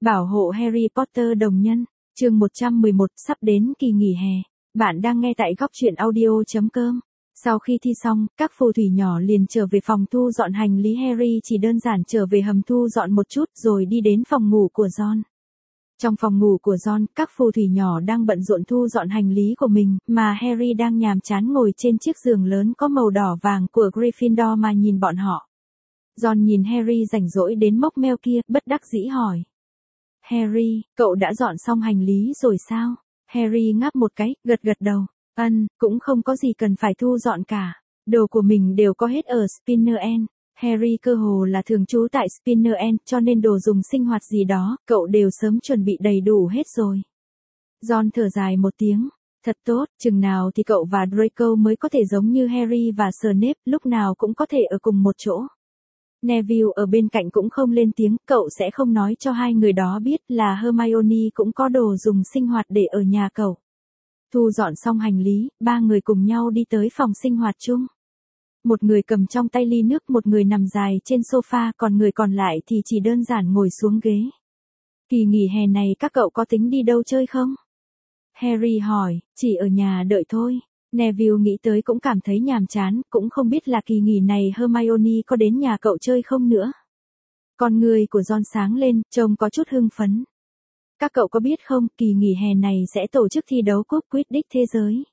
Bảo hộ Harry Potter đồng nhân, chương 111 sắp đến kỳ nghỉ hè. Bạn đang nghe tại góc truyện audio.com. Sau khi thi xong, các phù thủy nhỏ liền trở về phòng thu dọn hành lý. Harry chỉ đơn giản trở về hầm thu dọn một chút rồi đi đến phòng ngủ của Ron. Trong phòng ngủ của Ron, các phù thủy nhỏ đang bận rộn thu dọn hành lý của mình, mà Harry đang nhàm chán ngồi trên chiếc giường lớn có màu đỏ vàng của Gryffindor mà nhìn bọn họ. Ron nhìn Harry rảnh rỗi đến mốc meo kia, bất đắc dĩ hỏi. Harry, cậu đã dọn xong hành lý rồi sao? Harry ngáp một cái, gật gật đầu. Cũng không có gì cần phải thu dọn cả. Đồ của mình đều có hết ở Spinner End. Harry cơ hồ là thường trú tại Spinner End, cho nên đồ dùng sinh hoạt gì đó, cậu đều sớm chuẩn bị đầy đủ hết rồi. Ron thở dài một tiếng. Thật tốt, chừng nào thì cậu và Draco mới có thể giống như Harry và Snape, lúc nào cũng có thể ở cùng một chỗ. Neville ở bên cạnh cũng không lên tiếng, cậu sẽ không nói cho hai người đó biết là Hermione cũng có đồ dùng sinh hoạt để ở nhà cậu. Thu dọn xong hành lý, ba người cùng nhau đi tới phòng sinh hoạt chung. Một người cầm trong tay ly nước, một người nằm dài trên sofa, còn người còn lại thì chỉ đơn giản ngồi xuống ghế. Kỳ nghỉ hè này các cậu có tính đi đâu chơi không? Harry hỏi, chỉ ở nhà đợi thôi. Neville nghĩ tới cũng cảm thấy nhàm chán, cũng không biết là kỳ nghỉ này Hermione có đến nhà cậu chơi không nữa. Con người của Ron sáng lên, trông có chút hưng phấn. Các cậu có biết không, kỳ nghỉ hè này sẽ tổ chức thi đấu cúp Quidditch thế giới.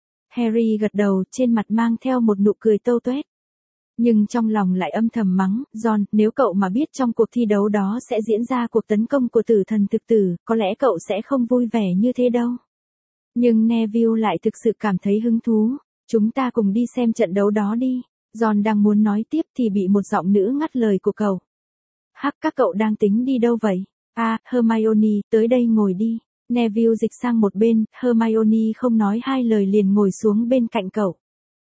Harry gật đầu, trên mặt mang theo một nụ cười tâu tuét. Nhưng trong lòng lại âm thầm mắng, Ron, nếu cậu mà biết trong cuộc thi đấu đó sẽ diễn ra cuộc tấn công của tử thần thực tử, có lẽ cậu sẽ không vui vẻ như thế đâu. Nhưng Neville lại thực sự cảm thấy hứng thú. Chúng ta cùng đi xem trận đấu đó đi. Ron đang muốn nói tiếp thì bị một giọng nữ ngắt lời của cậu. Hắc, các cậu đang tính đi đâu vậy? Hermione, tới đây ngồi đi. Neville dịch sang một bên, Hermione không nói hai lời liền ngồi xuống bên cạnh cậu.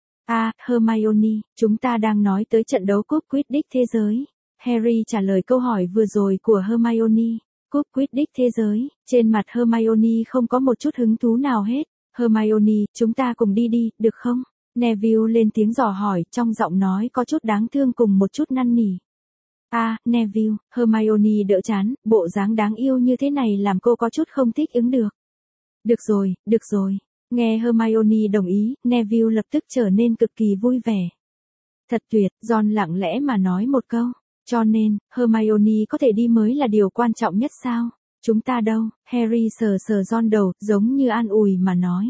Hermione, chúng ta đang nói tới trận đấu cúp Quidditch thế giới. Harry trả lời câu hỏi vừa rồi của Hermione. Cúp Quidditch thế giới, trên mặt Hermione không có một chút hứng thú nào hết. Hermione, chúng ta cùng đi đi, được không? Neville lên tiếng dò hỏi, trong giọng nói có chút đáng thương cùng một chút năn nỉ. Neville, Hermione đỡ chán, bộ dáng đáng yêu như thế này làm cô có chút không thích ứng được. Được rồi. Nghe Hermione đồng ý, Neville lập tức trở nên cực kỳ vui vẻ. Thật tuyệt, Ron lặng lẽ mà nói một câu. Cho nên, Hermione có thể đi mới là điều quan trọng nhất sao? Chúng ta đâu? Harry sờ Ron đầu, giống như an ủi mà nói.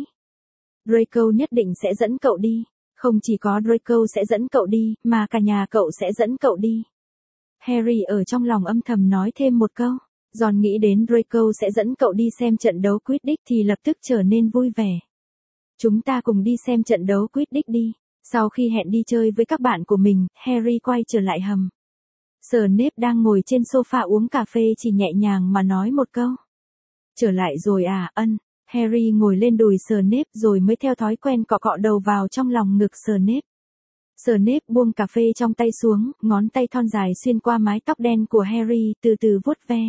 Draco nhất định sẽ dẫn cậu đi. Không chỉ có Draco sẽ dẫn cậu đi, mà cả nhà cậu sẽ dẫn cậu đi. Harry ở trong lòng âm thầm nói thêm một câu. Ron nghĩ đến Draco sẽ dẫn cậu đi xem trận đấu Quidditch thì lập tức trở nên vui vẻ. Chúng ta cùng đi xem trận đấu Quidditch đi. Sau khi hẹn đi chơi với các bạn của mình, Harry quay trở lại hầm. Snape đang ngồi trên sofa uống cà phê chỉ nhẹ nhàng mà nói một câu. Trở lại rồi à? Harry ngồi lên đùi Snape rồi mới theo thói quen cọ cọ đầu vào trong lòng ngực Snape. Snape buông cà phê trong tay xuống, ngón tay thon dài xuyên qua mái tóc đen của Harry, từ từ vuốt ve.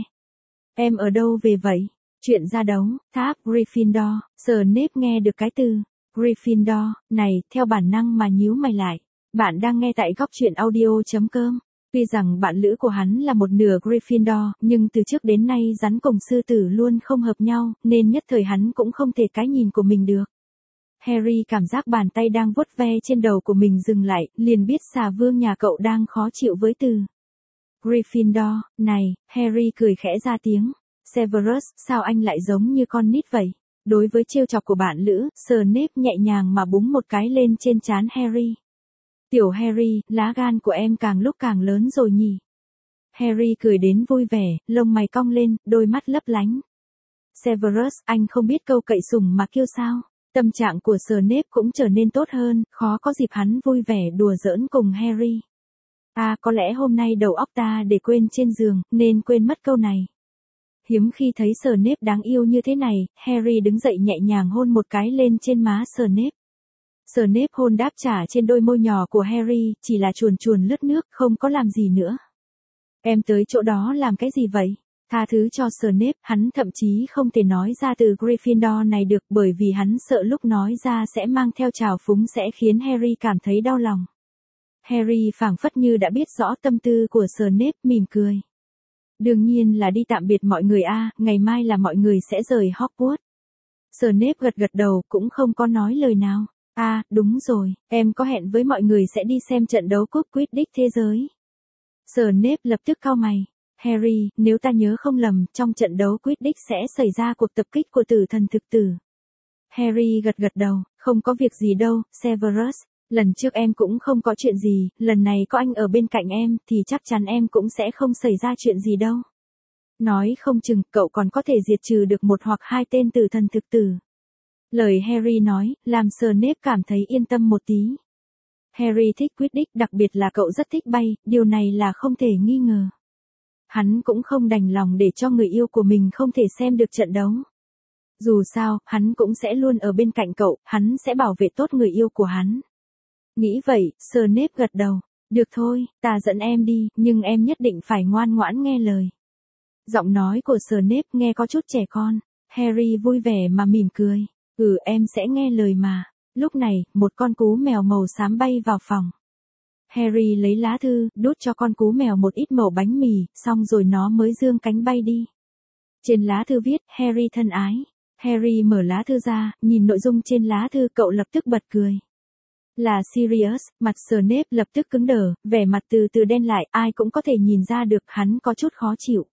Em ở đâu về vậy? Chuyện ra đấu, tháp Gryffindor. Snape nghe được cái từ Gryffindor này, theo bản năng mà nhíu mày lại. Bạn đang nghe tại góc truyện audio.com. Tuy rằng bạn lữ của hắn là một nửa Gryffindor, nhưng từ trước đến nay rắn cùng sư tử luôn không hợp nhau, nên nhất thời hắn cũng không thể cái nhìn của mình được. Harry cảm giác bàn tay đang vuốt ve trên đầu của mình dừng lại, liền biết xà vương nhà cậu đang khó chịu với từ Gryffindor này. Harry cười khẽ ra tiếng. Severus, sao anh lại giống như con nít vậy? Đối với trêu chọc của bạn lữ, Snape nhẹ nhàng mà búng một cái lên trên trán Harry. Tiểu Harry, lá gan của em càng lúc càng lớn rồi nhỉ? Harry cười đến vui vẻ, lông mày cong lên, đôi mắt lấp lánh. Severus, anh không biết câu cậy sủng mà kêu sao? Tâm trạng của Snape cũng trở nên tốt hơn, khó có dịp hắn vui vẻ đùa giỡn cùng Harry. Có lẽ hôm nay đầu óc ta để quên trên giường, nên quên mất câu này. Hiếm khi thấy Snape đáng yêu như thế này, Harry đứng dậy nhẹ nhàng hôn một cái lên trên má Snape. Snape hôn đáp trả trên đôi môi nhỏ của Harry, chỉ là chuồn chuồn lướt nước, không có làm gì nữa. Em tới chỗ đó làm cái gì vậy? Tha thứ cho Snape, hắn thậm chí không thể nói ra từ Gryffindor này được bởi vì hắn sợ lúc nói ra sẽ mang theo trào phúng sẽ khiến Harry cảm thấy đau lòng. Harry phảng phất như đã biết rõ tâm tư của Snape, mỉm cười. Đương nhiên là đi tạm biệt mọi người ngày mai là mọi người sẽ rời Hogwarts. Snape gật gật đầu cũng không có nói lời nào. Đúng rồi, em có hẹn với mọi người sẽ đi xem trận đấu cúp Quidditch thế giới. Snape lập tức cau mày. Harry, nếu ta nhớ không lầm, trong trận đấu Quidditch sẽ xảy ra cuộc tập kích của tử thần thực tử. Harry gật gật đầu, không có việc gì đâu, Severus. Lần trước em cũng không có chuyện gì, lần này có anh ở bên cạnh em, thì chắc chắn em cũng sẽ không xảy ra chuyện gì đâu. Nói không chừng, cậu còn có thể diệt trừ được một hoặc hai tên tử thần thực tử. Lời Harry nói, làm Snape cảm thấy yên tâm một tí. Harry thích Quidditch, đặc biệt là cậu rất thích bay, điều này là không thể nghi ngờ. Hắn cũng không đành lòng để cho người yêu của mình không thể xem được trận đấu. Dù sao, hắn cũng sẽ luôn ở bên cạnh cậu, hắn sẽ bảo vệ tốt người yêu của hắn. Nghĩ vậy, Snape gật đầu. Được thôi, ta dẫn em đi, nhưng em nhất định phải ngoan ngoãn nghe lời. Giọng nói của Snape nghe có chút trẻ con. Harry vui vẻ mà mỉm cười. Em sẽ nghe lời mà. Lúc này, một con cú mèo màu xám bay vào phòng. Harry lấy lá thư, đút cho con cú mèo một ít mẩu bánh mì, xong rồi nó mới dương cánh bay đi. Trên lá thư viết, Harry thân ái. Harry mở lá thư ra, nhìn nội dung trên lá thư, cậu lập tức bật cười. Là Sirius, mặt Snape lập tức cứng đờ, vẻ mặt từ từ đen lại, ai cũng có thể nhìn ra được hắn có chút khó chịu.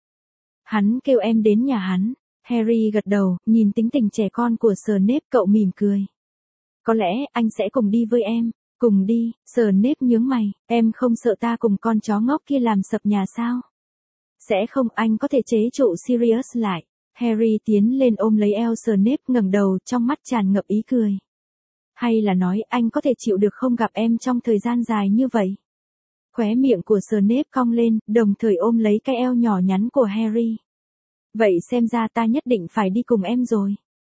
Hắn kêu em đến nhà hắn. Harry gật đầu, nhìn tính tình trẻ con của Snape, cậu mỉm cười. Có lẽ, anh sẽ cùng đi với em. Cùng đi, Snape nhướng mày, em không sợ ta cùng con chó ngốc kia làm sập nhà sao? Sẽ không, anh có thể chế trụ Sirius lại. Harry tiến lên ôm lấy eo Snape, ngẩng đầu, trong mắt tràn ngập ý cười. Hay là nói anh có thể chịu được không gặp em trong thời gian dài như vậy? Khóe miệng của Snape cong lên, đồng thời ôm lấy cái eo nhỏ nhắn của Harry. Vậy xem ra ta nhất định phải đi cùng em rồi.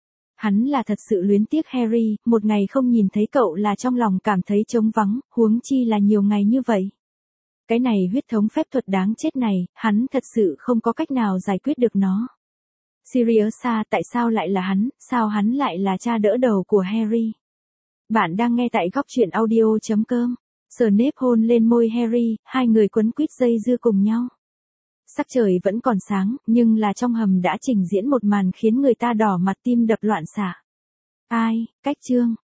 Hắn là thật sự luyến tiếc Harry, một ngày không nhìn thấy cậu là trong lòng cảm thấy trống vắng, huống chi là nhiều ngày như vậy. Cái này huyết thống phép thuật đáng chết này, hắn thật sự không có cách nào giải quyết được nó. Sirius tại sao lại là hắn, sao hắn lại là cha đỡ đầu của Harry? Bạn đang nghe tại góc truyện audio.com. Snape hôn lên môi Harry, hai người quấn quýt dây dưa cùng nhau. Sắc trời vẫn còn sáng, nhưng là trong hầm đã trình diễn một màn khiến người ta đỏ mặt tim đập loạn xạ. Cách chương